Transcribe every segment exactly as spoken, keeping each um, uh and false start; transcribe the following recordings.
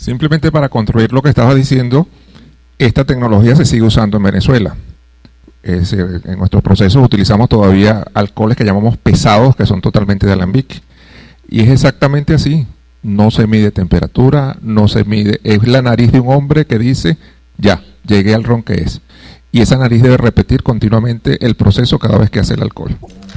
Simplemente para construir lo que estaba diciendo, esta tecnología se sigue usando en Venezuela. Es, en nuestros procesos utilizamos todavía alcoholes que llamamos pesados, que son totalmente de alambique. Y es exactamente así. No se mide temperatura, no se mide. Es la nariz de un hombre que dice, ya, llegué al ron que es. Y esa nariz debe repetir continuamente el proceso cada vez que hace el alcohol.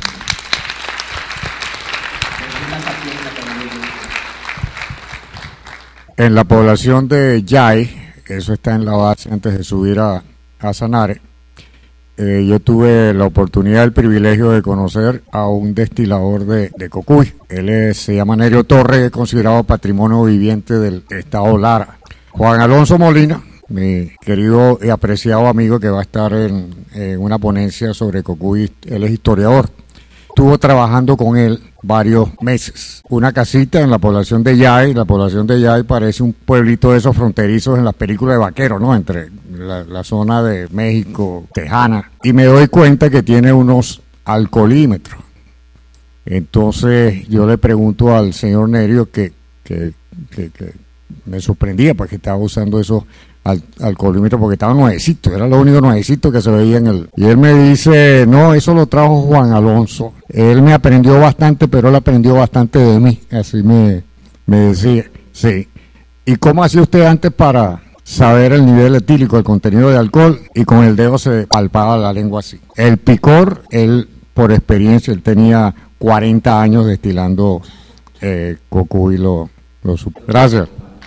En la población de Yay, eso está en la base antes de subir a, a Sanare, eh, yo tuve la oportunidad, el privilegio de conocer a un destilador de, de Cocuy. Él es, se llama Nerio Torres, es considerado patrimonio viviente del estado Lara. Juan Alonso Molina, mi querido y apreciado amigo que va a estar en, en una ponencia sobre Cocuy, él es historiador. Estuvo trabajando con él varios meses. Una casita en la población de Yay. La población de Yay parece un pueblito de esos fronterizos en las películas de vaqueros, ¿no? Entre la, la zona de México, Tejana. Y me doy cuenta que tiene unos alcoholímetros. Entonces yo le pregunto al señor Nerio que, que, que, que me sorprendía porque estaba usando esos al, alcoholímetros porque estaba nuevecito, era lo único nuevecito que se veía en el... Y él me dice, no, eso lo trajo Juan Alonso. Él me aprendió bastante, pero él aprendió bastante de mí. Así me, me decía, sí. ¿Y cómo hacía usted antes para saber el nivel etílico, el contenido de alcohol? Y con el dedo se palpaba la lengua así. El picor, él por experiencia, él tenía cuarenta años destilando eh, Cocuy y lo, lo supo. Gracias.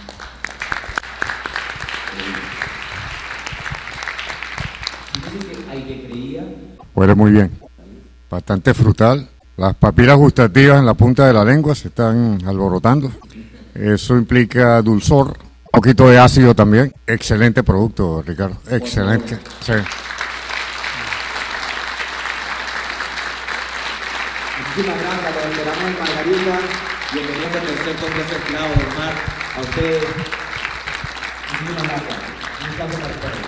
Huele muy bien, bastante frutal. Las papilas gustativas en la punta de la lengua se están alborotando. Eso implica dulzor, un poquito de ácido también. Excelente producto, Ricardo, excelente. Sí. Muchísimas gracias, los esperamos en Margarita. Bienvenido al tercer Congreso Esclavo del Mar. A ustedes, muchísimas gracias. Un aplauso para ustedes.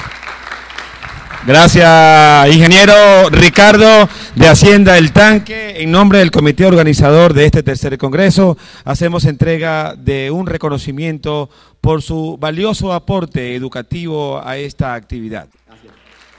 Gracias, ingeniero Ricardo de Hacienda El Tanque. En nombre del comité organizador de este tercer congreso, hacemos entrega de un reconocimiento por su valioso aporte educativo a esta actividad. Gracias.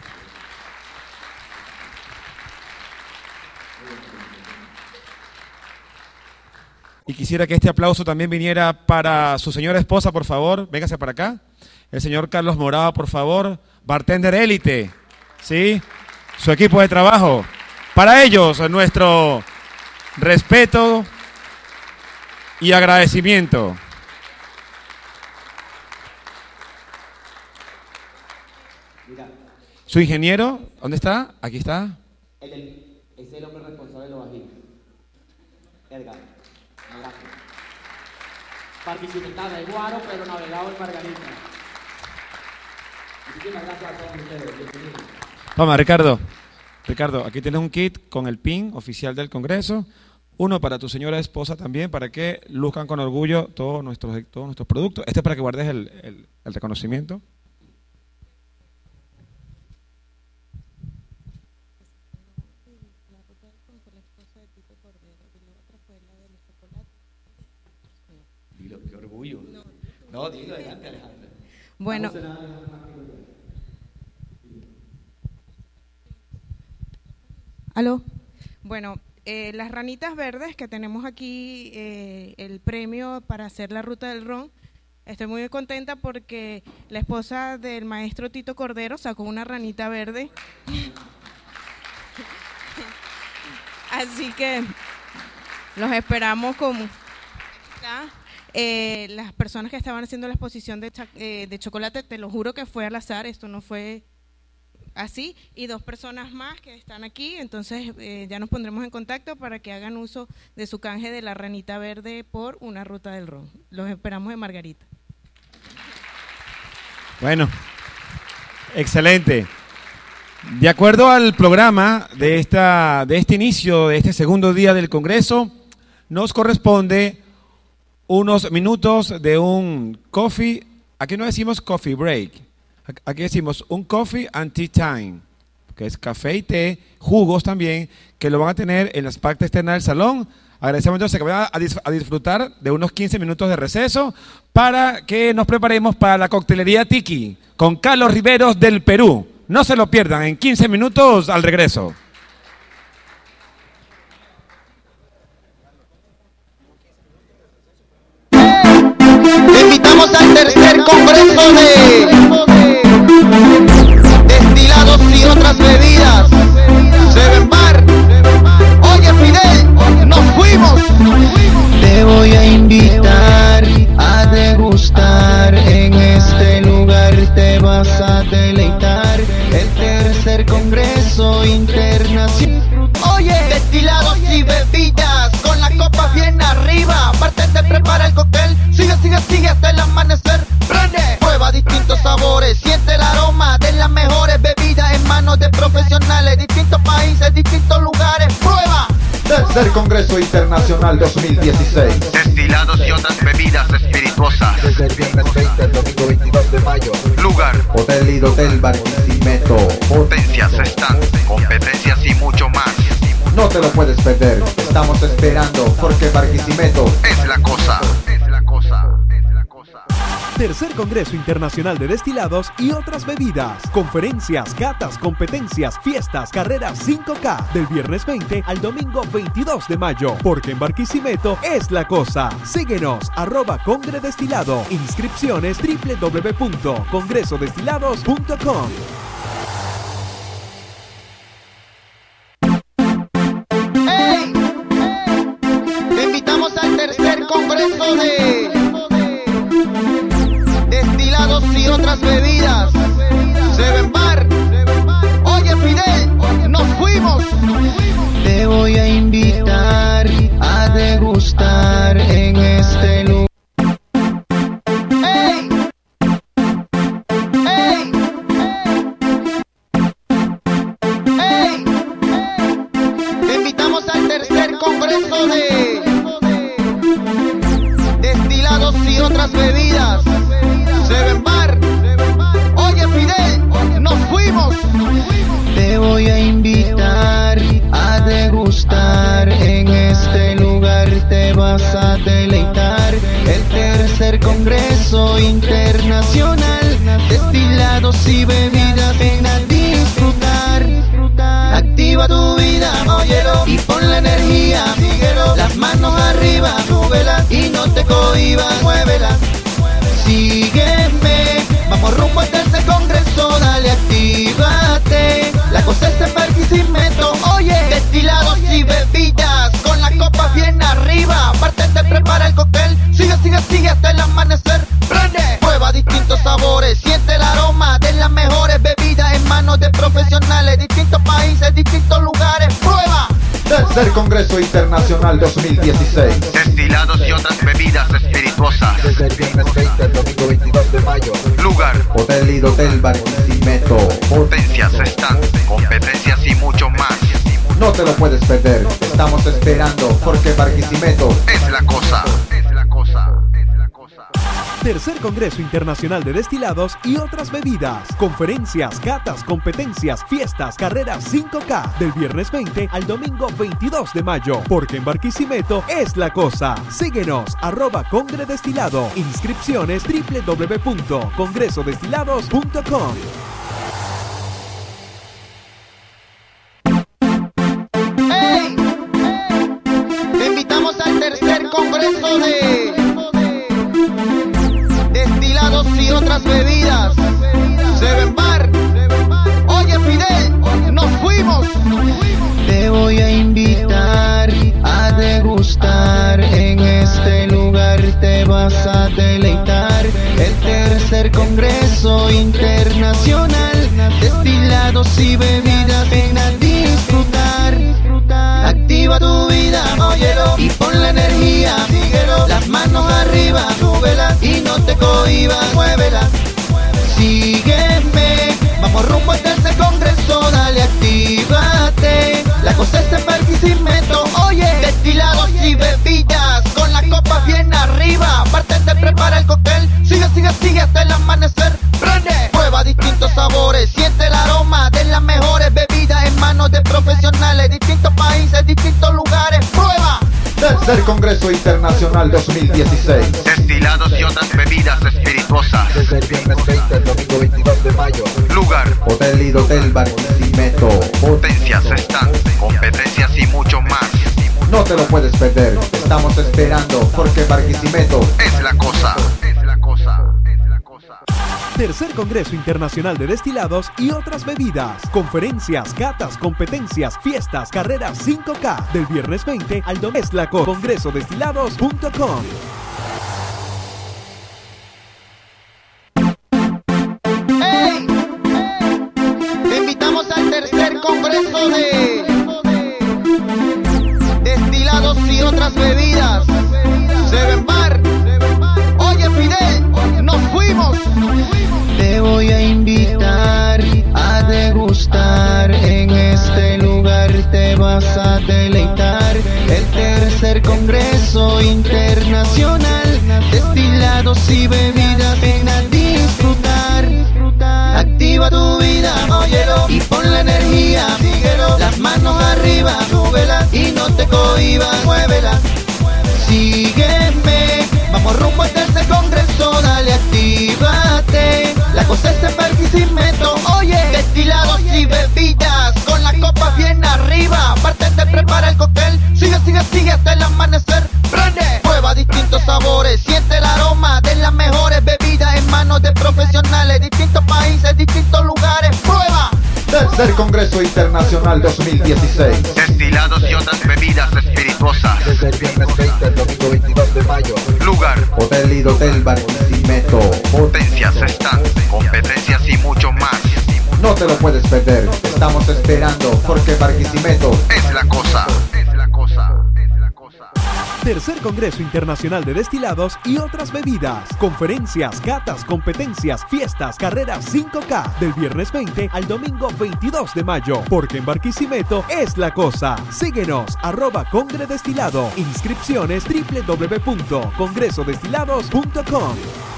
Y quisiera que este aplauso también viniera para su señora esposa, por favor. Véngase para acá. El señor Carlos Morado, por favor. Bartender élite, ¿sí? Su equipo de trabajo. Para ellos, nuestro respeto y agradecimiento. Su ingeniero, ¿dónde está? Aquí está. El, el, es el hombre responsable de los bajitos. Edgar. Gracias. Participada de Guaro, pero navegado en Margarita. Muchísimas gracias a todos ustedes. Bienvenidos. Toma, Ricardo. Ricardo, aquí tienes un kit con el pin oficial del Congreso. Uno para tu señora esposa también, para que luzcan con orgullo todos nuestros, todos nuestros productos. Este es para que guardes el, el, el reconocimiento. Dilo, qué orgullo. No, dilo adelante, Alejandra. Bueno. ¿Aló? Bueno, eh, las ranitas verdes que tenemos aquí, eh, el premio para hacer la ruta del ron, estoy muy contenta porque la esposa del maestro Tito Cordero sacó una ranita verde. Así que los esperamos como acá. Eh, las personas que estaban haciendo la exposición de, eh, de chocolate, te lo juro que fue al azar, esto no fue así, y dos personas más que están aquí, entonces eh, ya nos pondremos en contacto para que hagan uso de su canje de la ranita verde por una ruta del ron. Los esperamos en Margarita. Bueno, excelente. De acuerdo al programa de, esta, de este inicio, de este segundo día del Congreso, nos corresponde unos minutos de un coffee, aquí no decimos coffee break, aquí decimos un coffee and tea time, que es café y té, jugos también, que lo van a tener en las partes externas del salón, Agradecemos entonces que vayan a, dis- a disfrutar de unos quince minutos de receso para que nos preparemos para la coctelería Tiki con Carlos Riveros del Perú. No se lo pierdan, en quince minutos al regreso. Te invitamos al tercer congreso de destilados y otras bebidas. Seven Bar. Oye, Fidel, nos fuimos. Te voy a invitar a degustar. En este lugar te vas a deleitar. El tercer congreso internacional. Oye, destilados y bebidas con las copas bien arriba. Bartender prepara el cóctel. Sigue, sigue, sigue hasta el amanecer. Prende. Prueba distintos sabores. Siente el aroma de las mejores bebidas en manos de profesionales. Distintos países, distintos lugares. Prueba. Tercer Congreso Internacional dos mil dieciséis. Destilados y otras bebidas espirituosas. Desde el viernes veinte al domingo veintidós de mayo. Lugar, Hotel y Hotel Barquisimeto. potencias, stands, competencias y mucho más. No te lo puedes perder. Estamos esperando porque Barquisimeto Es la cosa. Es la cosa. Es la cosa. Tercer Congreso Internacional de Destilados y otras bebidas. Conferencias, catas, competencias, fiestas, carreras cinco K. Del viernes veinte al domingo veintidós de mayo. Porque en Barquisimeto es la cosa. Síguenos, arroba Congre Destilado. Inscripciones doble u doble u doble u punto congreso destilados punto com. ¡Ey! Te invitamos al tercer congreso de destilados y otras bebidas. Seven Bar. Oye, Fidel, nos fuimos. Te voy a invitar a degustar en este lugar. ¡Ey! ¡Ey! ¡Ey! Te invitamos al tercer congreso de destilados y otras bebidas. Seven Bar. Oye, Fidel, nos fuimos. Te voy a invitar a degustar en este lugar. Te vas a deleitar. El tercer congreso internacional. Destilados y bebidas. Ven a disfrutar. Activa tu vida, óyelo, y pon la energía, síguelo. Las manos arriba, súbela y no te cohibas, muévela. Sígueme, vamos rumbo al tercer congreso, dale, actívate. La cosa es en Barquisimeto, oye, destilados y bebidas con las copas bien arriba. Bartender prepara el cóctel, sigue, sigue, sigue hasta el amanecer. Prende. Prueba distintos sabores, siente el aroma de las mejores bebidas en manos de profesionales, distintos países, distintos lugares. Prueba. Tercer Congreso Internacional dos mil dieciséis. Destilados y otras bebidas espirituosas. Desde el viernes veinte al domingo veintidós de mayo. Lugar, Hotel y Hotel Barquisimeto. potencias, stands, competencias y mucho más. No te lo puedes perder. Estamos esperando porque Barquisimeto Es la cosa. Es la cosa. Es la cosa. Tercer Congreso Internacional de Destilados y otras bebidas. Conferencias, catas, competencias, fiestas, carreras cinco K. Del viernes veinte al domingo veintidós de mayo. Porque en Barquisimeto es la cosa. Síguenos, arroba Congre Destilado. Inscripciones doble u doble u doble u punto congreso destilados punto com. ¡Ey! Te invitamos al tercer congreso de destilados y otras bebidas. Seven Bar. Oye, Fidel, nos fuimos. Te voy a invitar a degustar en este lugar. Te vas a deleitar. El tercer congreso internacional. Destilados y bebidas. Ven a disfrutar. Activa tu vida, óyelo, y pon la energía, síguelo. Las manos arriba, súbela y no te cohibas, muévela. Sígueme, vamos rumbo al tercer congreso, dale, actívate. La cosa es en Barquisimeto, oye, destilados y bebidas con las copas bien arriba. Bartender prepara el cóctel, sigue, sigue, sigue hasta el amanecer. Prende. Prueba distintos sabores, siente el aroma de las mejores bebidas en manos de profesionales, distintos países, distintos lugares. Prueba. Congreso Internacional dos mil dieciséis. Destilados y otras bebidas espirituosas. Desde el viernes veinte al domingo veintidós de mayo. Lugar, Hotel y Hotel Barquisimeto. potencias, stands, competencias y mucho más. No te lo puedes perder. Estamos esperando porque Barquisimeto Es la cosa. Es la cosa. Es la cosa. Tercer Congreso Internacional de Destilados y otras bebidas. Conferencias, catas, competencias, fiestas, carreras cinco K. Del viernes veinte al domingo. Es la cosa. congreso destilados punto com. ¡Ey! Te invitamos al tercer congreso de destilados y otras bebidas. Seven Bar. Oye, Fidel, nos fuimos. Te voy a invitar a degustar. En este lugar te vas a deleitar. El tercer congreso internacional. Destilados y bebidas, ven a disfrutar. Activa tu vida, óyelo, y pon la energía, síguelo. Las manos arriba, súbela y no te cohibas, muévela. Sígueme, vamos rumbo al tercer congreso, dale, actívate. La cosa es en Barquisimeto, oye, destilados y bebidas, con las copas bien arriba. Aparte te prepara el cóctel, sigue, sigue, sigue hasta el amanecer. Prende, prueba distintos sabores, siente el aroma de las mejores bebidas en manos de profesionales, distintos países, distintos lugares. Prueba. Tercer Congreso Internacional dos mil dieciséis. Destilados y otras bebidas espirituosas. Desde el viernes veinte al domingo veintidós de mayo. Lugar, Hotel y Hotel Barquisimeto. potencias, stands, competencias y mucho más. No te lo puedes perder. Estamos esperando porque Barquisimeto Es la cosa. Es la cosa. Es la cosa. Tercer Congreso Internacional de Destilados y otras bebidas. Conferencias, catas, competencias, fiestas, carreras cinco K. Del viernes veinte al domingo veintidós de mayo. Porque en Barquisimeto es la cosa. Síguenos, arroba Congre Destilado. Inscripciones doble u doble u doble u punto congreso destilados punto com.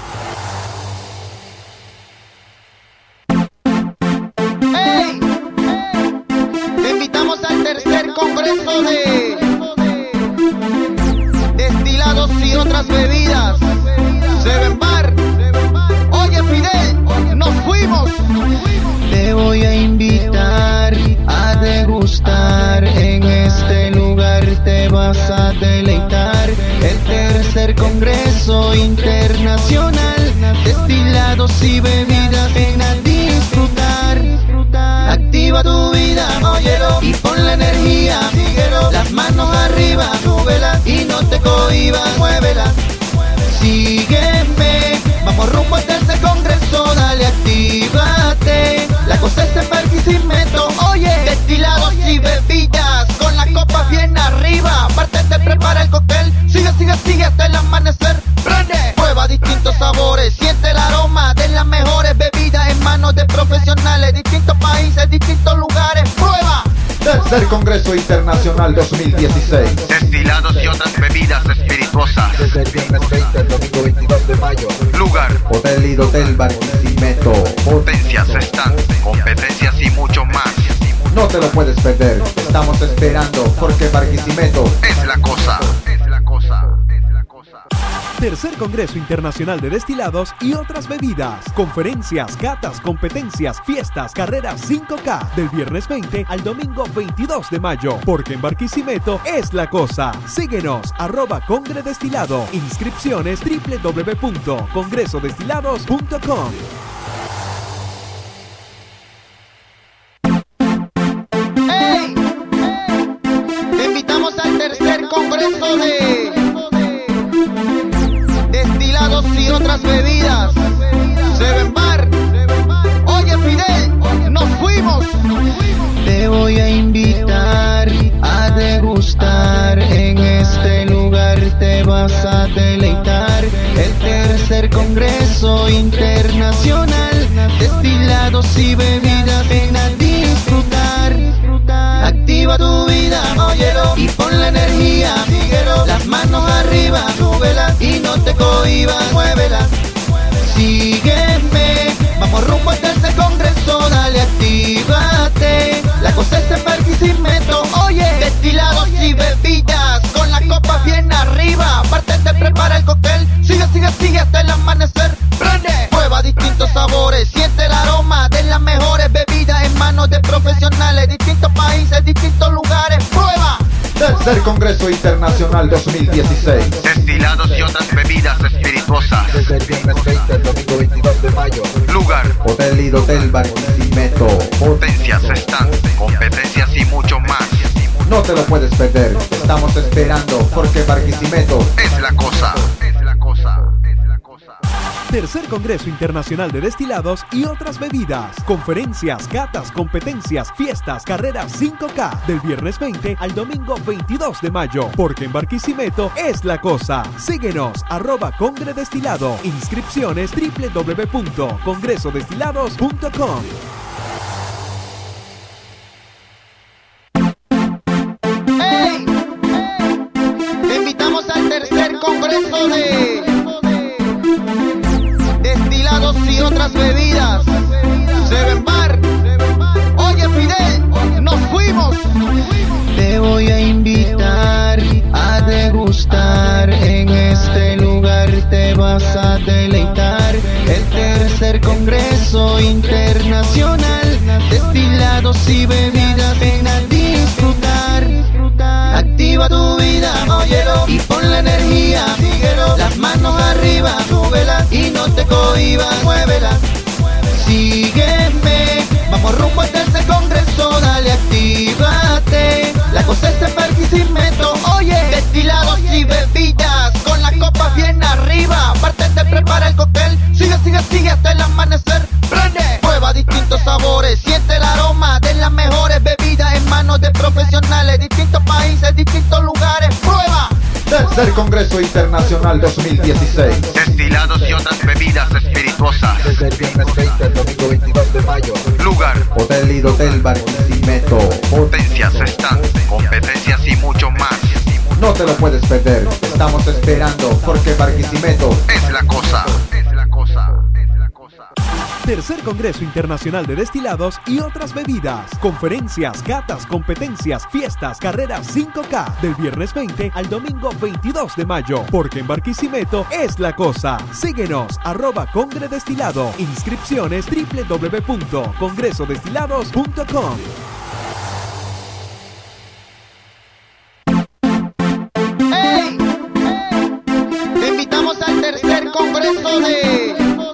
¡Ey! Te invitamos al tercer congreso de destilados y otras bebidas. Seven Bar. Oye, Fidel, nos fuimos. Te voy a invitar a degustar. En este lugar te vas a deleitar. El tercer congreso internacional. Destilados y bebidas, ven a disfrutar. Activa tu vida, óyelo, y pon la energía, síguelo. Las manos arriba, súbela y no te cohibas, muévela. Sígueme, vamos rumbo al tercer congreso, dale, actívate. La cosa es en Barquisimeto, oye, destilados y bebidas, con las copas bien arriba. Aparte te prepara el cóctel, sigue, sigue, sigue hasta el amanecer. Prende, prueba distintos sabores, siente el aroma de las mejores bebidas en manos de profesionales, distintos países, distintos lugares. Prueba. Tercer Congreso Internacional dos mil dieciséis. Destilados y otras bebidas espirituosas. Desde el viernes veinte al domingo veintidós de mayo. Lugar, Hotel y Hotel Barquisimeto. potencias, stands, competencias y mucho más. No te lo puedes perder. Estamos esperando porque Barquisimeto Es la cosa. Es la cosa. Es la cosa. Tercer Congreso Internacional de Destilados y otras bebidas. Conferencias, catas, competencias, fiestas, carreras cinco K. Del viernes veinte al domingo veintidós de mayo. Porque en Barquisimeto es la cosa. Síguenos, arroba Congre Destilado. Inscripciones doble u doble u doble u punto congreso destilados punto com. ¡Ey! Te invitamos al tercer congreso de destilados y otras bebidas. Seven Bar. Oye, Fidel, nos fuimos. Te voy a invitar a degustar. En este lugar te vas a deleitar. El tercer congreso internacional. Destilados y bebidas, ven a disfrutar. Activa tu vida, óyelo, y pon la energía, síguelo. Las manos arriba, súbela y no te cohibas, muévela. Sígueme, vamos rumbo al tercer congreso, dale, actívate. La cosa es en Barquisimeto, oye, destilados y bebidas, con las copas bien arriba. sigue, sigue hasta el amanecer. Prende, prueba distintos sabores, siente el aroma de las mejores bebidas en manos de profesionales, distintos países, distintos lugares. Prueba. Tercer Congreso Internacional dos mil dieciséis. Destilados y otras bebidas espirituosas. Desde el viernes veinte al domingo veintidós de mayo. Lugar, Hotel y Hotel Barquisimeto. potencias, stand, competencias y mucho más. No te lo puedes perder. Estamos esperando porque Barquisimeto Es la cosa. Es la cosa. Es la cosa. Tercer Congreso Internacional de Destilados y otras bebidas. Conferencias, catas, competencias, fiestas, carreras cinco K. Del viernes veinte al domingo veintidós de mayo. Porque en Barquisimeto es la cosa. Síguenos, arroba Congre Destilado. Inscripciones doble u doble u doble u punto congreso destilados punto com. ¡Ey! Te invitamos al tercer congreso de destilados y otras bebidas. Seven Bar. Oye, Fidel, nos fuimos. Te voy a invitar a degustar. En este lugar te vas a deleitar. El tercer congreso internacional. Destilados y bebidas, ven a disfrutar. Activa tu vida, óyelo, y pon la energía, síguelo. Las manos arriba, súbela y no te cohibas, muévela. Sígueme, vamos rumbo al tercer congreso, dale, actívate. La cosa es en Barquisimeto, oye, destilados y bebidas, con las copas bien arriba. Bartender prepara el cóctel, sigue, sigue, sigue hasta el amanecer. Prende, prueba distintos sabores, siente el aroma de las mejores bebidas en manos de profesionales, distintos países, distintos lugares. Prueba. Tercer Congreso Internacional dos mil dieciséis. Destilados y otras bebidas espirituosas. Desde el viernes veinte al domingo veintidós de mayo. Lugar, Hotel y Hotel Barquisimeto. potencias, stand, competencias y mucho más. No te lo puedes perder. Estamos esperando porque Barquisimeto Es la cosa. Es la cosa. Es la cosa. Tercer Congreso Internacional de Destilados y otras bebidas. Conferencias, catas, competencias, fiestas, carreras cinco K. Del viernes veinte al domingo veintidós de mayo. Porque en Barquisimeto es la cosa. Síguenos, arroba Congre Destilado. Inscripciones doble u doble u doble u punto congreso destilados punto com. ¡Ey! Te invitamos al tercer congreso de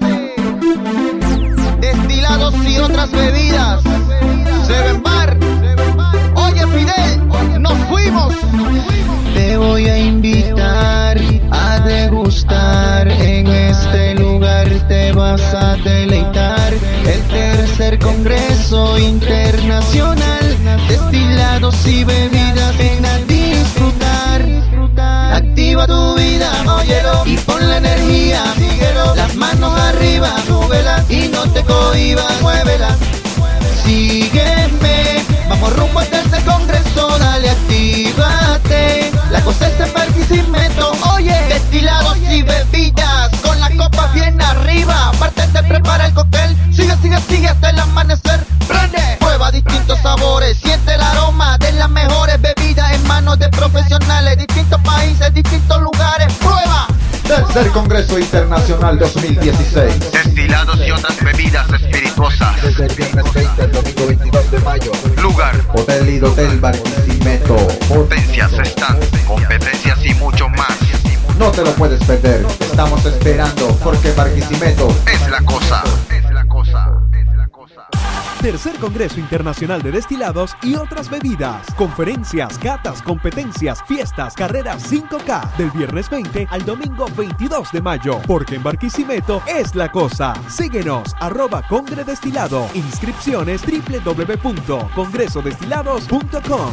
destilados y otras bebidas. Seven Bar. Oye, Fidel, nos fuimos. Te voy a invitar a degustar. En este lugar te vas a deleitar. El tercer congreso internacional. Destilados y bebidas, ven a disfrutar. Activa tu vida, óyelo, y pon la energía, síguelo. Las manos arriba, súbela y no te cohibas, muévela. Sígueme, vamos rumbo al tercer congreso, dale, actívate. La cosa es en Barquisimeto, oye, destilados y bebidas, con las copas bien arriba. Bartender prepara el cóctel, sigue, sigue, sigue hasta el amanecer. Prende, prueba distintos sabores, siente el aroma de las mejores bebidas en manos de profesionales, distintos países, distintos lugares. Prueba. Tercer Congreso Internacional dos mil dieciséis. Destilados y otras bebidas espirituosas. Desde el viernes veinte al domingo veintidós de mayo. Lugar, Hotel y Hotel Barquisimeto. potencias, stand, competencias y mucho más. No te lo puedes perder. Estamos esperando porque Barquisimeto Es la cosa. Es la cosa. Es la cosa. Tercer Congreso Internacional de Destilados y otras bebidas. Conferencias, catas, competencias, fiestas, carreras cinco K. Del viernes veinte al domingo veintidós de mayo. Porque en Barquisimeto es la cosa. Síguenos, arroba Congre Destilado. Inscripciones doble u doble u doble u punto congreso destilados punto com.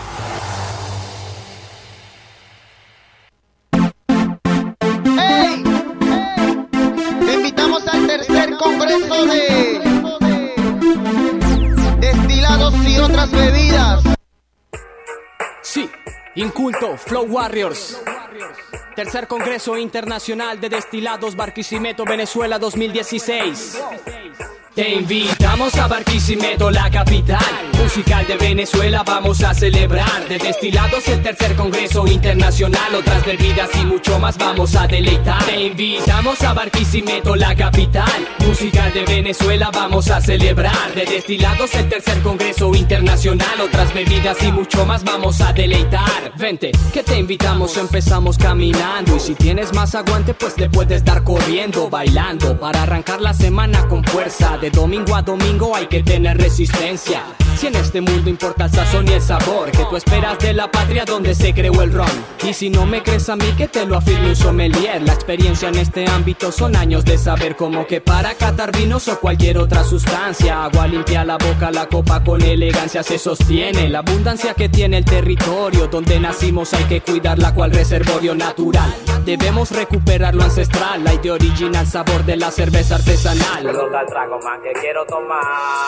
¡Ey! Te invitamos al tercer congreso de destilados y otras bebidas. Sí, Inculto Flow Warriors. Tercer Congreso Internacional de Destilados Barquisimeto, Venezuela dos mil dieciséis. Te invitamos a Barquisimeto, la capital musical de Venezuela. Vamos a celebrar de destilados el tercer congreso internacional. Otras bebidas y mucho más vamos a deleitar. Te invitamos a Barquisimeto, la capital musical de Venezuela. Vamos a celebrar de destilados el tercer congreso internacional. Otras bebidas y mucho más vamos a deleitar. Vente, que te invitamos, empezamos caminando. Y si tienes más aguante, pues le puedes dar corriendo, bailando, para arrancar la semana con fuerza. De domingo a domingo hay que tener resistencia. Si en este mundo importa el sazón y el sabor que tú esperas de la patria donde se creó el ron. Y si no me crees a mí, que te lo afirme un sommelier. La experiencia en este ámbito son años de saber cómo que para catar vinos o cualquier otra sustancia, agua limpia la boca, la copa con elegancia se sostiene. La abundancia que tiene el territorio donde nacimos hay que cuidarla cual reservorio natural. Debemos recuperar lo ancestral, hay de original sabor de la cerveza artesanal. Trago más que quiero tomar.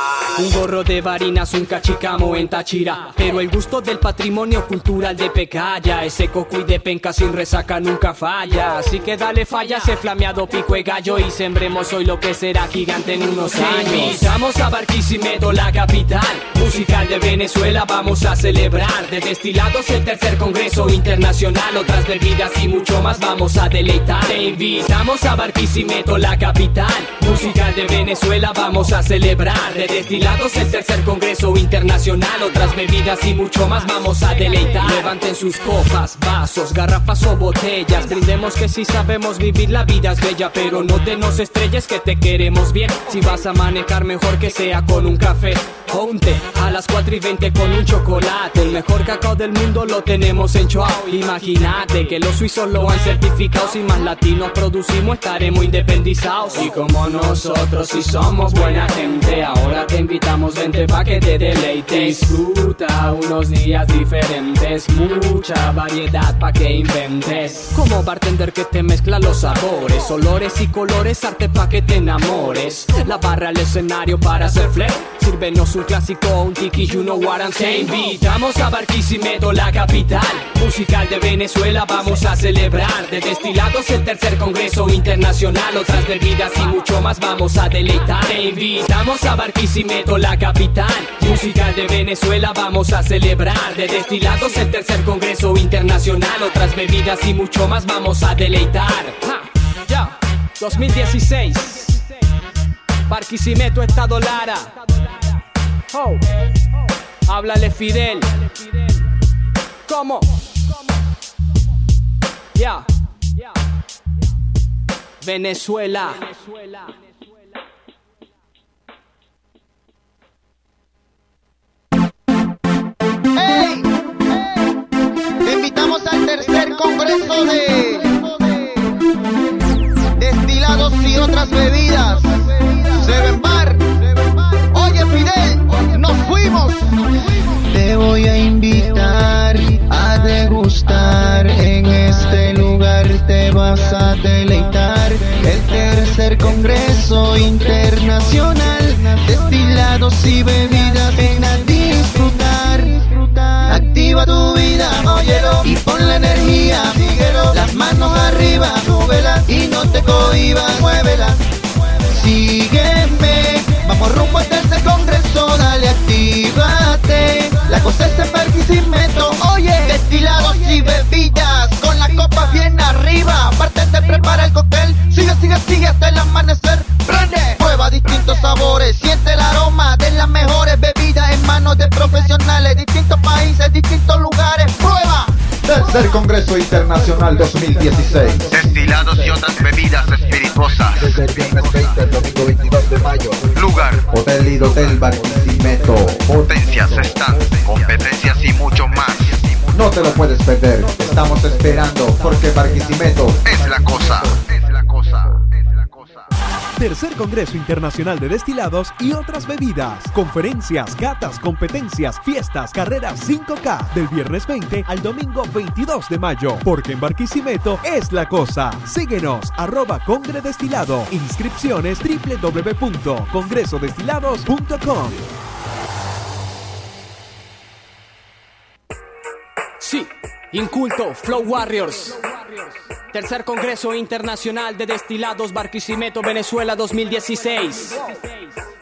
Un gorro de varinas, un cachicamo en Táchira, pero el gusto del patrimonio cultural de Pecaya, ese cocuy de penca sin resaca nunca falla. Así que dale falla ese flameado pico de gallo y sembremos hoy lo que será gigante en unos años. Te invitamos a Barquisimeto, la capital musical de Venezuela. Vamos a celebrar de destilados el tercer congreso internacional. Otras bebidas y mucho más vamos a deleitar. Te invitamos a Barquisimeto, la capital musical de Venezuela. Vamos a celebrar de destilados el tercer congreso internacional. Otras bebidas y mucho más vamos a deleitar. Levanten sus copas, vasos, garrafas o botellas. Brindemos que si sabemos vivir la vida es bella, pero no te nos estrelles que te queremos bien. Si vas a manejar mejor que sea con un café o un té a las cuatro y veinte con un chocolate. El mejor cacao del mundo lo tenemos en Choao. Imagínate que los suizos lo han certificado. Si más latinos producimos estaremos independizados. Y como nosotros si somos buena gente, ahora te invitamos, vente pa' que te deleites. Disfruta unos días diferentes, mucha variedad pa' que inventes. Como bartender que te mezcla los sabores, olores y colores, arte pa' que te enamores. La barra al escenario para hacer flex, sírvenos un clásico, un tiki, you know what I'm saying. Te invitamos a Barquisimeto, la capital musical de Venezuela. Vamos a celebrar de destilados el tercer congreso internacional. Otras bebidas y mucho más vamos a deleitar. Te invitamos a Barquisimeto, la capital musical de Venezuela. Vamos a celebrar de destilados el tercer congreso internacional. Otras bebidas y mucho más vamos a deleitar. Ja, ya, dos mil dieciséis, Barquisimeto, Estado Lara. Oh, háblale Fidel. ¿Cómo? Ya, yeah. Venezuela. ¡Hey! Te invitamos al tercer congreso de destilados y otras bebidas. Seven Bar. Oye, Fidel, nos fuimos. Te voy a invitar a degustar. En este lugar te vas a deleitar. El tercer congreso internacional. Destilados y bebidas, ven a disfrutar. Activa tu vida, óyelo, y pon la energía, síguelo. Las manos arriba, súbela y no te cohibas, muévela. Sígueme, vamos rumbo al tercer congreso, dale, actívate. La cosa es en Barquisimeto, oye, destilados y bebidas, con las copas bien arriba. Bartender prepara el cóctel, sigue, sigue, sigue hasta el amanecer. Prende, prueba distintos sabores, siente el aroma de las mejores bebidas en manos de profesionales, distintos países, distintos lugares. Prueba. Tercer Congreso Internacional dos mil dieciséis. Destilados y otras bebidas espirituosas. Desde el viernes veinte al domingo veintidós de mayo. Lugar: Hotel y Hotel Barquisimeto. Potencias, stands, competencias y mucho más. No te lo puedes perder. Estamos esperando porque Barquisimeto es la cosa. Es la cosa. Tercer Congreso Internacional de Destilados y otras bebidas. Conferencias, catas, competencias, fiestas, carreras cinco K. Del viernes veinte al domingo veintidós de mayo. Porque en Barquisimeto es la cosa. Síguenos, arroba Congre Destilado. Inscripciones doble u doble u doble u punto congreso destilados punto com. Sí, Inculto, Flow Warriors. Tercer Congreso Internacional de Destilados Barquisimeto, Venezuela dos mil dieciséis.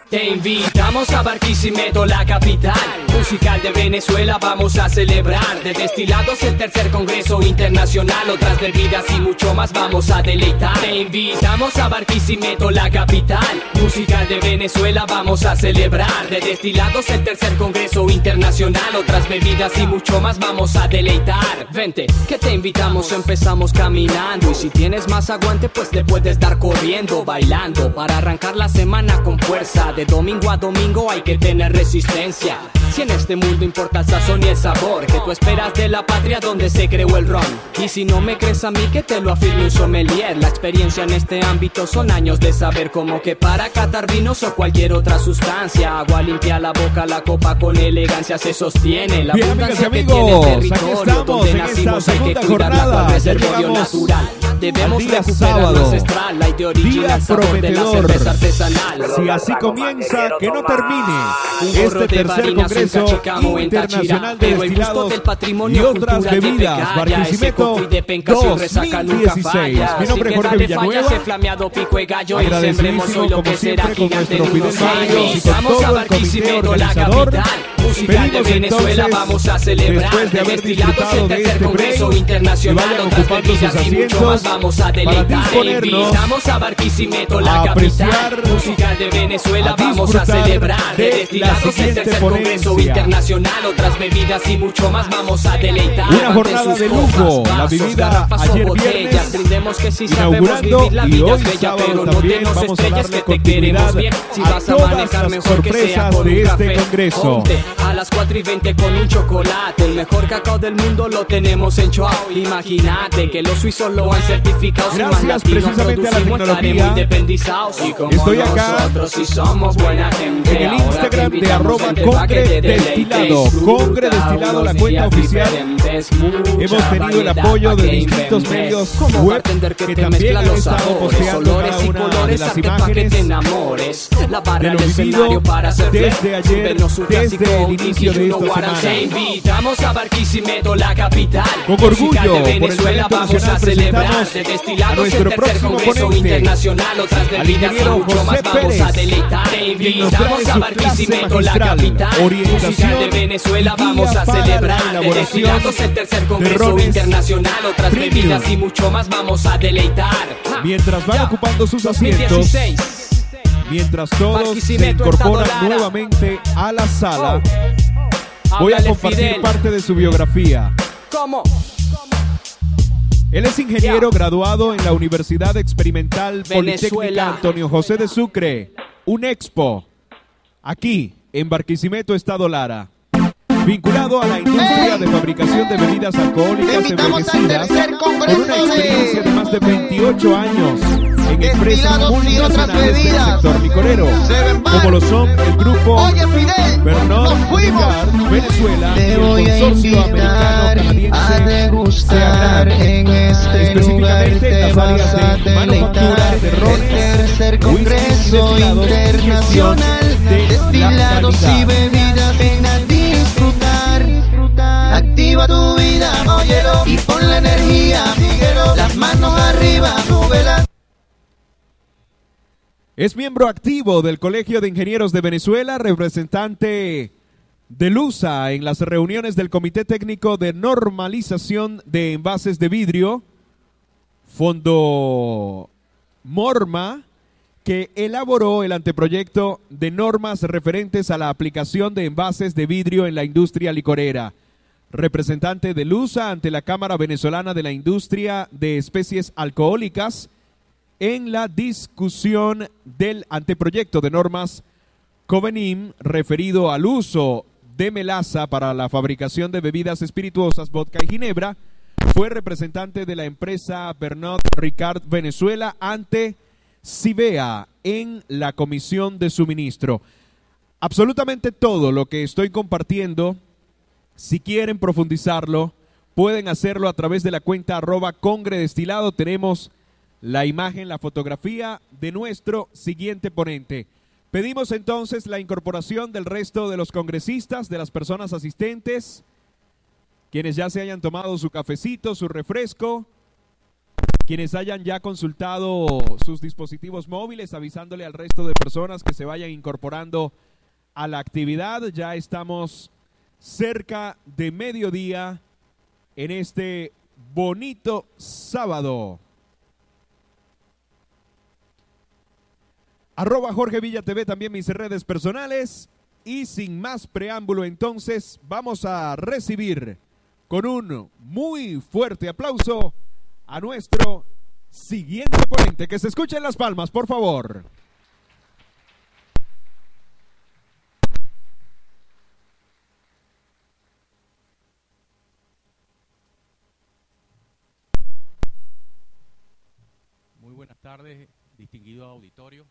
Te invitamos a Barquisimeto, la capital musical de Venezuela. Vamos a celebrar de destilados el tercer Congreso Internacional. Otras bebidas y mucho más vamos a deleitar. Te invitamos a Barquisimeto, la capital musical de Venezuela. Vamos a celebrar de destilados el tercer Congreso Internacional. Otras bebidas y mucho más vamos a deleitar. Vente, que te invitamos, empezamos caminando. Y si tienes más aguante, pues te puedes dar corriendo, bailando, para arrancar la semana con fuerza. De domingo a domingo hay que tener resistencia. Si en este mundo importa el sazón y el sabor que tú esperas de la patria donde se creó el ron. Y si no me crees a mí, que te lo afirme un sommelier. La experiencia en este ámbito son años de saber, como que para catar vinos o cualquier otra sustancia. Agua limpia la boca, la copa con elegancia se sostiene. La Bien, abundancia amigas y que tiene el amigos, aquí territorio estamos donde en nacimos esta hay que segunda cuidarla jornada. con reservorio Llegamos natural. Debemos al día recuperar sábado. lo ancestral, la de origen, Día el sabor de la prometedor. cerveza artesanal. Si así comienza, que no termine Un gorro este de tercer Barinas, un Congreso cachicamo en Táchira, Internacional de pero el gusto Destilados del patrimonio y otras cultural de bebidas. Pecaya, Barquisimeto ese coco y de penca sin resaca dos mil nunca dieciséis. falla. Mi nombre Así es que Jorge dale falla, Villanueva. ese flameado pico de gallo, y sembremos Agradecidísimo hoy lo que como será siempre con gigante nuestro en unos Fidel Barrios años. y con Vamos todo a el comité Barquisimeto, la organizador. capital musical de Pedimos Venezuela. entonces, Vamos a celebrar después de de haber destilados disfrutado el de tercer este Congreso break, Internacional. que vayan Otras ocupando sus bebidas y mucho asientos más vamos a para deleitar. disponernos Invitamos a Barquisimeto, a la apreciar, capital musical de Venezuela. a Vamos a disfrutar celebrar de de la destilados el siguiente tercer Congreso ponencia. Internacional. Otras bebidas y mucho más vamos a deleitar. Una Levanten jornada sus de copas, lujo, la vasos, vivida garrafas o ayer botellas. viernes, Brindemos que si sabemos inaugurando, vivir la y vida hoy es bella, sábado pero no también tenemos vamos a estrellas, darle que te queremos continuidad bien. Si a vas a todas manejar las mejor que sea sorpresas con de un este café. congreso. Ponte a las cuatro y veinte con un chocolate. El mejor cacao del mundo lo tenemos en Choao. Imagínate que los suizos lo han certificado. Si más Gracias latinos precisamente a la producimos, estaremos tecnología. independizados. Y como Estoy acá nosotros si somos buena gente. en el Ahora te Instagram de invitamos, arroba vente pa' que Congre te deleites. Destilado. Congre Destilado, la Unos cuenta días oficial. diferentes, mucha Hemos tenido el variedad apoyo pa' de que distintos inventes. medios Como web bartender que que te también mezcla han los estado sabores, posteando olores cada y una de colores, las arte pa' que imágenes te enamores. La barra de del lo vivido escenario para hacer desde flex. ayer, Súbenos un desde clásico, el un inicio tiki, de uno esta guarán. semana. Te invitamos a Barquisimeto, la capital Con musical orgullo, de por el Venezuela. talento Vamos a nacional, celebrar presentamos de a destilados nuestro el tercer próximo Congreso ponente, Internacional. Otras al bebidas y ingeniero mucho más José vamos a Pérez, deleitar. Te quien nos trae invitamos su a clase Barquisimeto, la magistral, capital orientación musical de Venezuela. y Vamos guía a para la celebrar de elaboración destilados el tercer de Congreso rones Internacional. Otras premium. bebidas y mucho más vamos a deleitar. Mientras van Ya. ocupando sus dos mil asientos, dieciséis. mientras todos se Barquisimeto, incorporan Estado Lara. nuevamente a la sala, Oh. voy a Háblale, compartir Fidel. parte de su biografía. ¿Cómo? Él es ingeniero Ya. graduado en la Universidad Experimental Politécnica Venezuela. Antonio José de Sucre, un expo, aquí en Barquisimeto, Estado Lara. Vinculado a la industria de fabricación de bebidas alcohólicas Invitamos al envejecidas, tercer con congreso una experiencia de de más de veintiocho años en empresas destilados y otras multinacionales del bebidas. sector licorero, Seven Bar. como lo son el grupo Oye, Fidel, Pernod nos fuimos. Ricard, Venezuela, y Te el voy a consorcio invitar americano a canadiense degustar en este lugar. específicamente Te las vas áreas a de manufactura deleitar. de El rones, tercer whiskies y Congreso destilados, Internacional gestión de Destilados la y calidad. bebidas. Ven a disfrutar. Activa tu vida, óyelo, y pon la energía. Síguelo, las manos arriba, súbela. Es miembro activo del Colegio de Ingenieros de Venezuela, representante de LUSA en las reuniones del Comité Técnico de Normalización de Envases de Vidrio, Fondo Morma, que elaboró el anteproyecto de normas referentes a la aplicación de envases de vidrio en la industria licorera. Representante de LUSA ante la Cámara Venezolana de la Industria de Especies Alcohólicas, en la discusión del anteproyecto de normas Covenim referido al uso de melaza para la fabricación de bebidas espirituosas, vodka y ginebra, fue representante de la empresa Pernod Ricard Venezuela ante Civea en la Comisión de Suministro. Absolutamente todo lo que estoy compartiendo, si quieren profundizarlo, pueden hacerlo a través de la cuenta arroba Congre Destilado. Tenemos la imagen, la fotografía de nuestro siguiente ponente. Pedimos entonces la incorporación del resto de los congresistas, de las personas asistentes, quienes ya se hayan tomado su cafecito, su refresco, Quienes hayan ya consultado sus dispositivos móviles, avisándole al resto de personas que se vayan incorporando a la actividad. Ya estamos cerca de mediodía en este bonito sábado. Arroba Jorge Villa T V, también mis redes personales. Y sin más preámbulo, entonces, vamos a recibir con un muy fuerte aplauso a nuestro siguiente ponente. Que se escuchen las palmas, por favor. Muy buenas tardes, distinguido auditorio.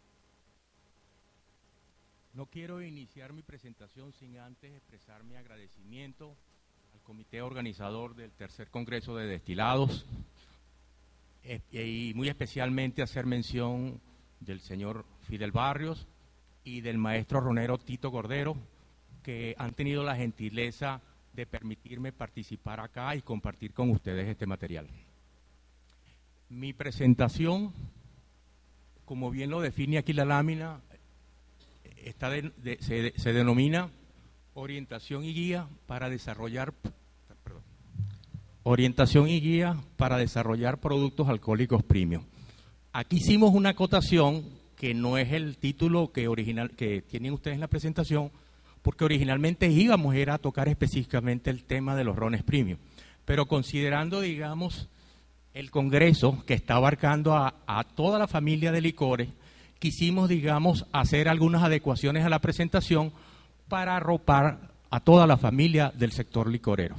No quiero iniciar mi presentación sin antes expresar mi agradecimiento al comité organizador del tercer Congreso de Destilados eh, y muy especialmente hacer mención del señor Fidel Barrios y del maestro ronero Tito Cordero, que han tenido la gentileza de permitirme participar acá y compartir con ustedes este material. Mi presentación, como bien lo define aquí la lámina, Está de, de, se, se denomina orientación y guía para desarrollar perdón, orientación y guía para desarrollar productos alcohólicos premium. Aquí hicimos una acotación que no es el título que original que tienen ustedes en la presentación, porque originalmente íbamos era a tocar específicamente el tema de los rones premium, pero considerando, digamos, el congreso que está abarcando a, a toda la familia de licores, quisimos, digamos, hacer algunas adecuaciones a la presentación para arropar a toda la familia del sector licorero.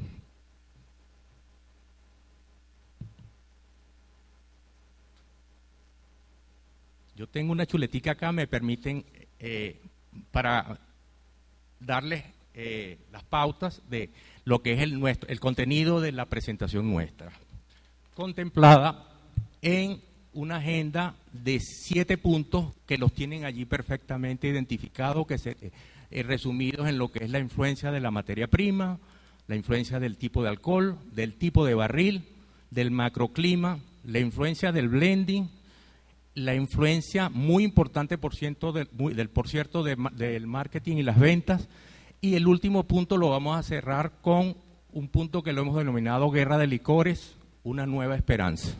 Yo tengo una chuletica acá, me permiten, eh, para darles eh, las pautas de lo que es el, nuestro, el contenido de la presentación nuestra, contemplada en una agenda de siete puntos que los tienen allí perfectamente identificados, que se eh, resumidos en lo que es la influencia de la materia prima, la influencia del tipo de alcohol, del tipo de barril, del macroclima, la influencia del blending, la influencia muy importante por ciento del, muy, del por cierto de, del marketing y las ventas, y el último punto lo vamos a cerrar con un punto que lo hemos denominado guerra de licores, una nueva esperanza.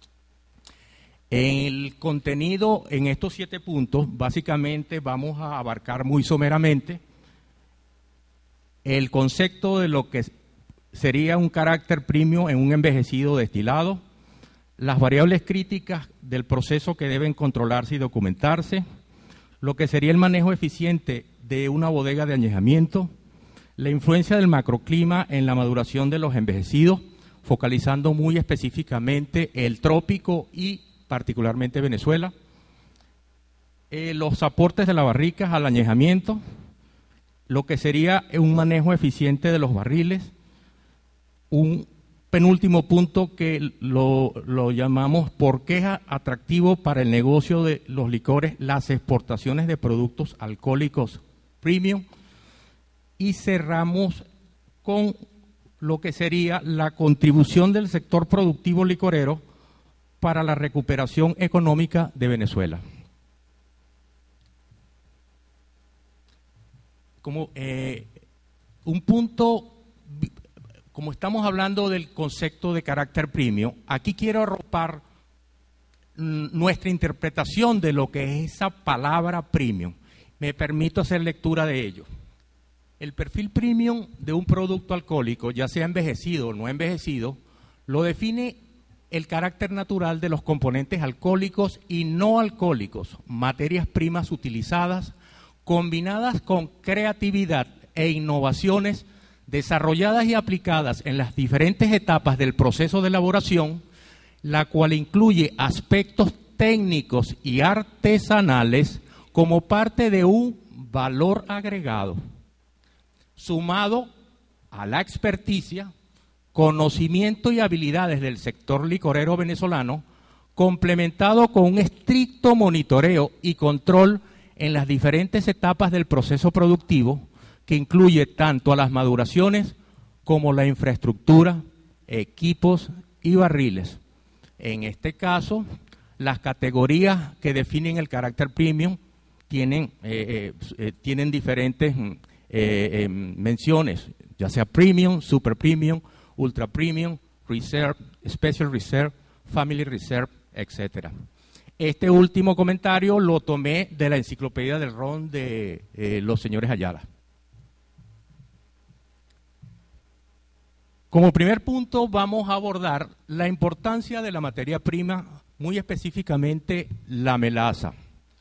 El contenido en estos siete puntos, básicamente vamos a abarcar muy someramente el concepto de lo que sería un carácter premium en un envejecido destilado, las variables críticas del proceso que deben controlarse y documentarse, lo que sería el manejo eficiente de una bodega de añejamiento, la influencia del macroclima en la maduración de los envejecidos, focalizando muy específicamente el trópico y particularmente Venezuela, eh, los aportes de las barricas al añejamiento, lo que sería un manejo eficiente de los barriles, un penúltimo punto que lo, lo llamamos por qué es atractivo para el negocio de los licores, las exportaciones de productos alcohólicos premium, y cerramos con lo que sería la contribución del sector productivo licorero para la recuperación económica de Venezuela. Como eh, un punto, como estamos hablando del concepto de carácter premium, aquí quiero arropar nuestra interpretación de lo que es esa palabra premium. Me permito hacer lectura de ello. El perfil premium de un producto alcohólico, ya sea envejecido o no envejecido, lo define el carácter natural de los componentes alcohólicos y no alcohólicos, materias primas utilizadas, combinadas con creatividad e innovaciones desarrolladas y aplicadas en las diferentes etapas del proceso de elaboración, la cual incluye aspectos técnicos y artesanales como parte de un valor agregado, sumado a la experticia, conocimiento y habilidades del sector licorero venezolano, complementado con un estricto monitoreo y control en las diferentes etapas del proceso productivo, que incluye tanto a las maduraciones como la infraestructura, equipos y barriles. En este caso, las categorías que definen el carácter premium tienen, eh, eh, tienen diferentes eh, eh, menciones, ya sea premium, super premium, ultra premium, reserve, special reserve, family reserve, etcétera. Este último comentario lo tomé de la enciclopedia del ron de eh, los señores Ayala. Como primer punto vamos a abordar la importancia de la materia prima, muy específicamente la melaza.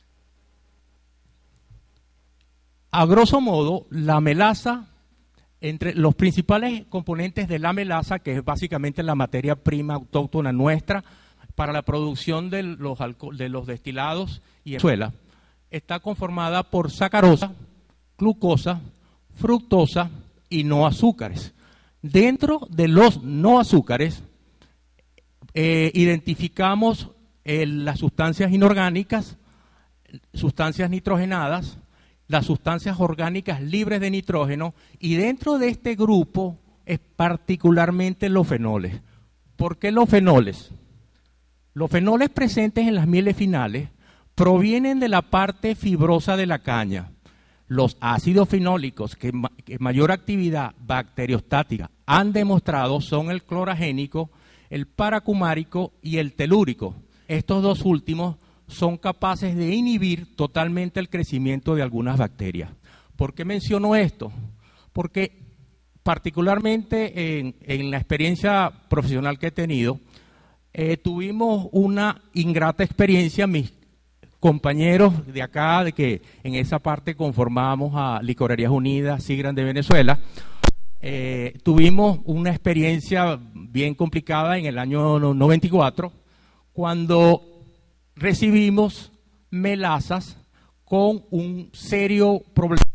A grosso modo, la melaza, entre los principales componentes de la melaza, que es básicamente la materia prima autóctona nuestra para la producción de los, de los destilados y Venezuela, está conformada por sacarosa, glucosa, fructosa y no azúcares. Dentro de los no azúcares, eh, identificamos eh, las sustancias inorgánicas, sustancias nitrogenadas, las sustancias orgánicas libres de nitrógeno, y dentro de este grupo es particularmente los fenoles. ¿Por qué los fenoles? Los fenoles presentes en las mieles finales provienen de la parte fibrosa de la caña. Los ácidos fenólicos que, ma que mayor actividad bacteriostática han demostrado son el cloragénico, el paracumárico y el telúrico. Estos dos últimos son capaces de inhibir totalmente el crecimiento de algunas bacterias. ¿Por qué menciono esto? Porque particularmente en, en la experiencia profesional que he tenido, eh, tuvimos una ingrata experiencia, mis compañeros de acá, de que en esa parte conformamos a Licorerías Unidas, Sigran de Venezuela, eh, tuvimos una experiencia bien complicada en el año noventa y cuatro, cuando recibimos melazas con un serio problema